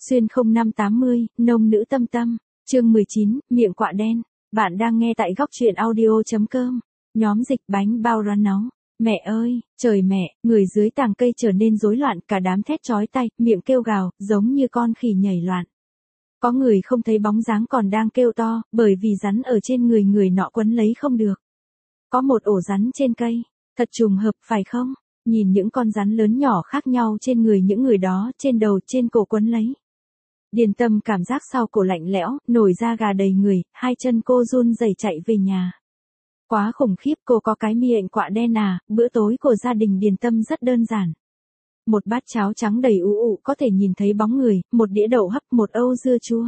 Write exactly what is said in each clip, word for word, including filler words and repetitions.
Xuyên không năm tám mươi, nông nữ tâm tâm, chương mười chín, miệng quạ đen. Bạn đang nghe tại góc truyện audio.com. Nhóm dịch bánh bao rán nóng. Mẹ ơi, trời mẹ, người dưới tàng cây trở nên rối loạn, cả đám thét chói tai, miệng kêu gào, giống như con khỉ nhảy loạn. Có người không thấy bóng dáng còn đang kêu to, bởi vì rắn ở trên người người nọ quấn lấy không được. Có một ổ rắn trên cây, thật trùng hợp phải không? Nhìn những con rắn lớn nhỏ khác nhau trên người những người đó, trên đầu, trên cổ quấn lấy. Điền Tâm cảm giác sau cổ lạnh lẽo, nổi da gà đầy người, hai chân cô run rẩy chạy về nhà. Quá khủng khiếp, cô có cái miệng quạ đen à? Bữa tối của gia đình Điền Tâm rất đơn giản. Một bát cháo trắng đầy ú ụ có thể nhìn thấy bóng người, một đĩa đậu hấp, một âu dưa chua.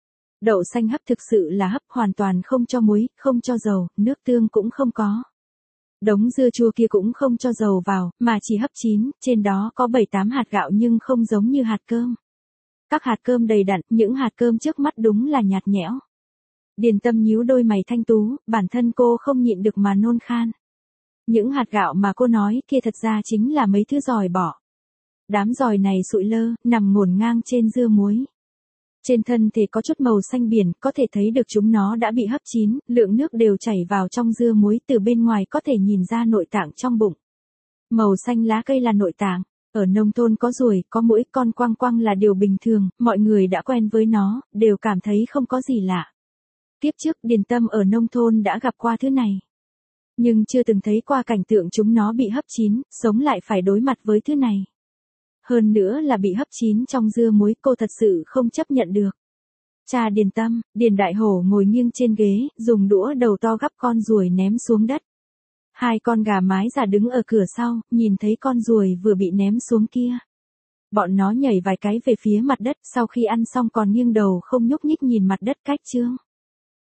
Đậu xanh hấp thực sự là hấp, hoàn toàn không cho muối, không cho dầu, nước tương cũng không có. Đống dưa chua kia cũng không cho dầu vào, mà chỉ hấp chín, trên đó có bảy tám hạt gạo nhưng không giống như hạt cơm. Các hạt cơm đầy đặn, những hạt cơm trước mắt đúng là nhạt nhẽo. Điền Tâm nhíu đôi mày thanh tú, bản thân cô không nhịn được mà nôn khan. Những hạt gạo mà cô nói kia thật ra chính là mấy thứ giòi bọ. Đám giòi này sụi lơ, nằm ngổn ngang trên dưa muối. Trên thân thì có chút màu xanh biển, có thể thấy được chúng nó đã bị hấp chín, lượng nước đều chảy vào trong dưa muối, từ bên ngoài có thể nhìn ra nội tạng trong bụng. Màu xanh lá cây là nội tạng. Ở nông thôn có ruồi, có muỗi, con quăng quăng là điều bình thường, mọi người đã quen với nó, đều cảm thấy không có gì lạ. Tiếp trước Điền Tâm ở nông thôn đã gặp qua thứ này. Nhưng chưa từng thấy qua cảnh tượng chúng nó bị hấp chín, sống lại phải đối mặt với thứ này. Hơn nữa là bị hấp chín trong dưa muối, cô thật sự không chấp nhận được. Cha Điền Tâm, Điền Đại Hổ ngồi nghiêng trên ghế, dùng đũa đầu to gắp con ruồi ném xuống đất. Hai con gà mái già đứng ở cửa sau, nhìn thấy con ruồi vừa bị ném xuống kia. Bọn nó nhảy vài cái về phía mặt đất, sau khi ăn xong còn nghiêng đầu không nhúc nhích nhìn mặt đất cách chương.